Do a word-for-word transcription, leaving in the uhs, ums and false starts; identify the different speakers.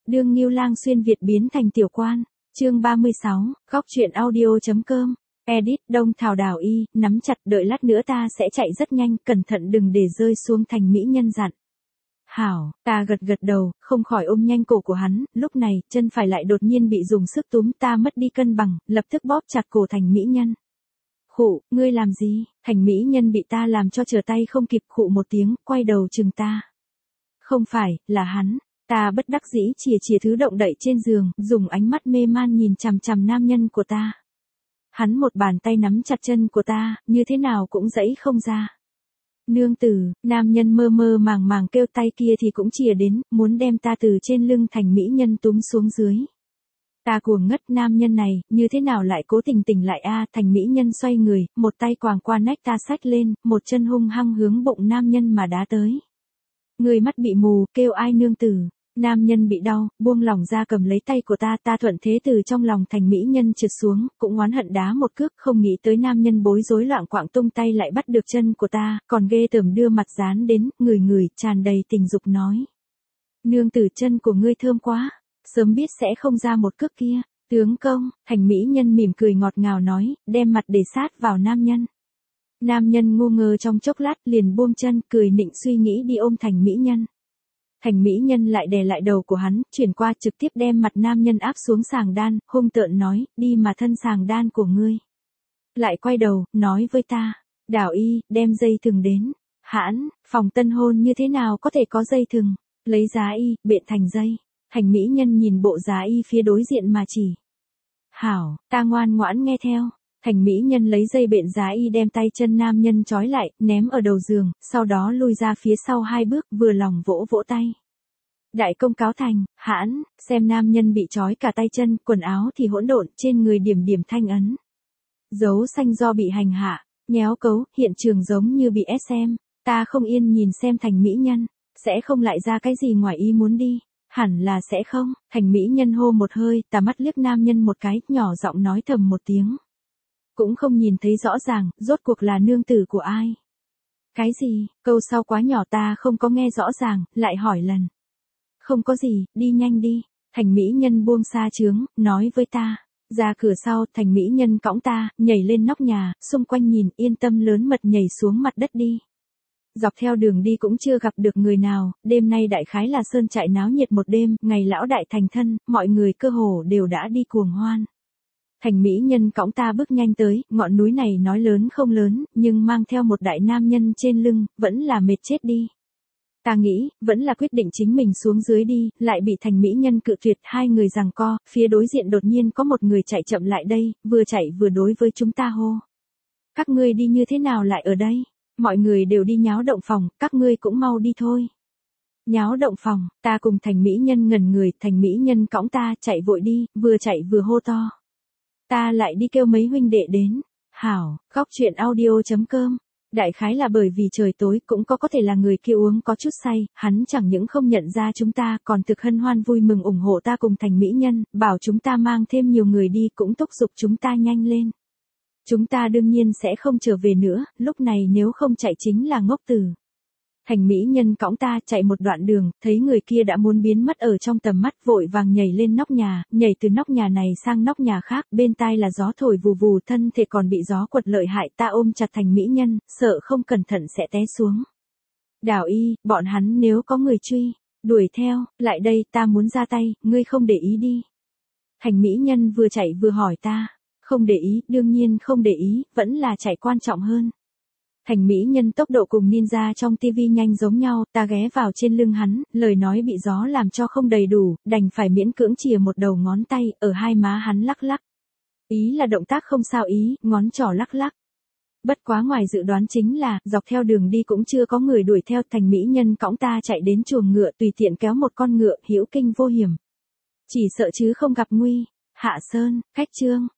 Speaker 1: Đương Ngưu Lang xuyên Việt biến thành tiểu quan. Chương ba mươi sáu, góc truyện audio.com. Edit, Đông Thảo Đào Y, nắm chặt, đợi lát nữa ta sẽ chạy rất nhanh, cẩn thận đừng để rơi xuống thành mỹ nhân dặn. Hảo, ta gật gật đầu, không khỏi ôm nhanh cổ của hắn, lúc này, chân phải lại đột nhiên bị dùng sức túm, ta mất đi cân bằng, lập tức bóp chặt cổ thành mỹ nhân. Khụ, ngươi làm gì? Thành mỹ nhân bị ta làm cho trở tay không kịp, khụ một tiếng, quay đầu chừng ta. Không phải, là hắn. Ta bất đắc dĩ chìa chìa thứ động đậy trên giường, dùng ánh mắt mê man nhìn chằm chằm nam nhân của ta. Hắn một bàn tay nắm chặt chân của ta, như thế nào cũng giãy không ra. Nương tử, nam nhân mơ mơ màng màng kêu, tay kia thì cũng chìa đến, muốn đem ta từ trên lưng thành mỹ nhân túm xuống dưới. Ta cuồng ngất, nam nhân này, như thế nào lại cố tình tỉnh lại a? Thành mỹ nhân xoay người, một tay quàng qua nách ta xách lên, một chân hung hăng hướng bụng nam nhân mà đá tới. Người mắt bị mù, kêu ai nương tử. Nam nhân bị đau, buông lỏng ra cầm lấy tay của ta, ta thuận thế từ trong lòng thành mỹ nhân trượt xuống, cũng oán hận đá một cước, không nghĩ tới nam nhân bối rối loạn quạng tung tay lại bắt được chân của ta, còn ghê tởm đưa mặt dán đến, người người, tràn đầy tình dục nói. Nương tử, chân của ngươi thơm quá, sớm biết sẽ không ra một cước kia. Tướng công, thành mỹ nhân mỉm cười ngọt ngào nói, đem mặt để sát vào nam nhân. Nam nhân ngu ngơ trong chốc lát, liền buông chân, cười nịnh suy nghĩ đi ôm thành mỹ nhân. Thành mỹ nhân lại đè lại đầu của hắn, chuyển qua trực tiếp đem mặt nam nhân áp xuống sàng đan, hung tợn nói, đi mà thân sàng đan của ngươi. Lại quay đầu, nói với ta, Đào Y, đem dây thừng đến. Hãn, phòng tân hôn như thế nào có thể có dây thừng, lấy giá y, biện thành dây. Thành mỹ nhân nhìn bộ giá y phía đối diện mà chỉ. Hảo, ta ngoan ngoãn nghe theo. Thành mỹ nhân lấy dây bện giá y đem tay chân nam nhân trói lại, ném ở đầu giường, sau đó lui ra phía sau hai bước, vừa lòng vỗ vỗ tay. Đại công cáo thành, hãn, xem nam nhân bị trói cả tay chân, quần áo thì hỗn độn, trên người điểm điểm thanh ấn. Dấu xanh do bị hành hạ, nhéo cấu, hiện trường giống như bị ép em. Ta không yên nhìn xem thành mỹ nhân, sẽ không lại ra cái gì ngoài ý muốn đi. Hẳn là sẽ không. Thành mỹ nhân hô một hơi, tà mắt liếc nam nhân một cái, nhỏ giọng nói thầm một tiếng. Cũng không nhìn thấy rõ ràng, rốt cuộc là nương tử của ai. Cái gì, câu sau quá nhỏ ta không có nghe rõ ràng, lại hỏi lần. Không có gì, đi nhanh đi. Thành mỹ nhân buông xa trướng, nói với ta. Ra cửa sau, thành mỹ nhân cõng ta, nhảy lên nóc nhà, xung quanh nhìn, yên tâm lớn mật nhảy xuống mặt đất đi. Dọc theo đường đi cũng chưa gặp được người nào, đêm nay đại khái là sơn trại náo nhiệt một đêm, ngày lão đại thành thân, mọi người cơ hồ đều đã đi cuồng hoan. Thành mỹ nhân cõng ta bước nhanh tới, ngọn núi này nói lớn không lớn, nhưng mang theo một đại nam nhân trên lưng, vẫn là mệt chết đi. Ta nghĩ, vẫn là quyết định chính mình xuống dưới đi, lại bị thành mỹ nhân cự tuyệt, hai người giằng co, phía đối diện đột nhiên có một người chạy chậm lại đây, vừa chạy vừa đối với chúng ta hô. Các ngươi đi như thế nào lại ở đây? Mọi người đều đi nháo động phòng, các ngươi cũng mau đi thôi. Nháo động phòng, ta cùng thành mỹ nhân ngẩn người, thành mỹ nhân cõng ta, chạy vội đi, vừa chạy vừa hô to. Ta lại đi kêu mấy huynh đệ đến. Hảo, góc truyện audio.com. Đại khái là bởi vì trời tối, cũng có có thể là người kia uống có chút say, hắn chẳng những không nhận ra chúng ta, còn thực hân hoan vui mừng ủng hộ ta cùng thành mỹ nhân, bảo chúng ta mang thêm nhiều người đi, cũng thúc giục chúng ta nhanh lên. Chúng ta đương nhiên sẽ không trở về nữa, lúc này nếu không chạy chính là ngốc tử. Thành mỹ nhân cõng ta chạy một đoạn đường, thấy người kia đã muốn biến mất ở trong tầm mắt, vội vàng nhảy lên nóc nhà, nhảy từ nóc nhà này sang nóc nhà khác, bên tai là gió thổi vù vù, thân thể còn bị gió quật lợi hại, ta ôm chặt thành mỹ nhân, sợ không cẩn thận sẽ té xuống. Đào Y, bọn hắn nếu có người truy, đuổi theo, lại đây, ta muốn ra tay, ngươi không để ý đi. Thành mỹ nhân vừa chạy vừa hỏi ta, không để ý, đương nhiên không để ý, vẫn là chạy quan trọng hơn. Thành mỹ nhân tốc độ cùng ninja trong tivi nhanh giống nhau, ta ghé vào trên lưng hắn, lời nói bị gió làm cho không đầy đủ, đành phải miễn cưỡng chìa một đầu ngón tay, ở hai má hắn lắc lắc. Ý là động tác không sao ý, ngón trỏ lắc lắc. Bất quá ngoài dự đoán chính là, dọc theo đường đi cũng chưa có người đuổi theo, thành mỹ nhân cõng ta chạy đến chuồng ngựa, tùy tiện kéo một con ngựa, hữu kinh vô hiểm. Chỉ sợ chứ không gặp nguy. Hạ Sơn, cách Chương.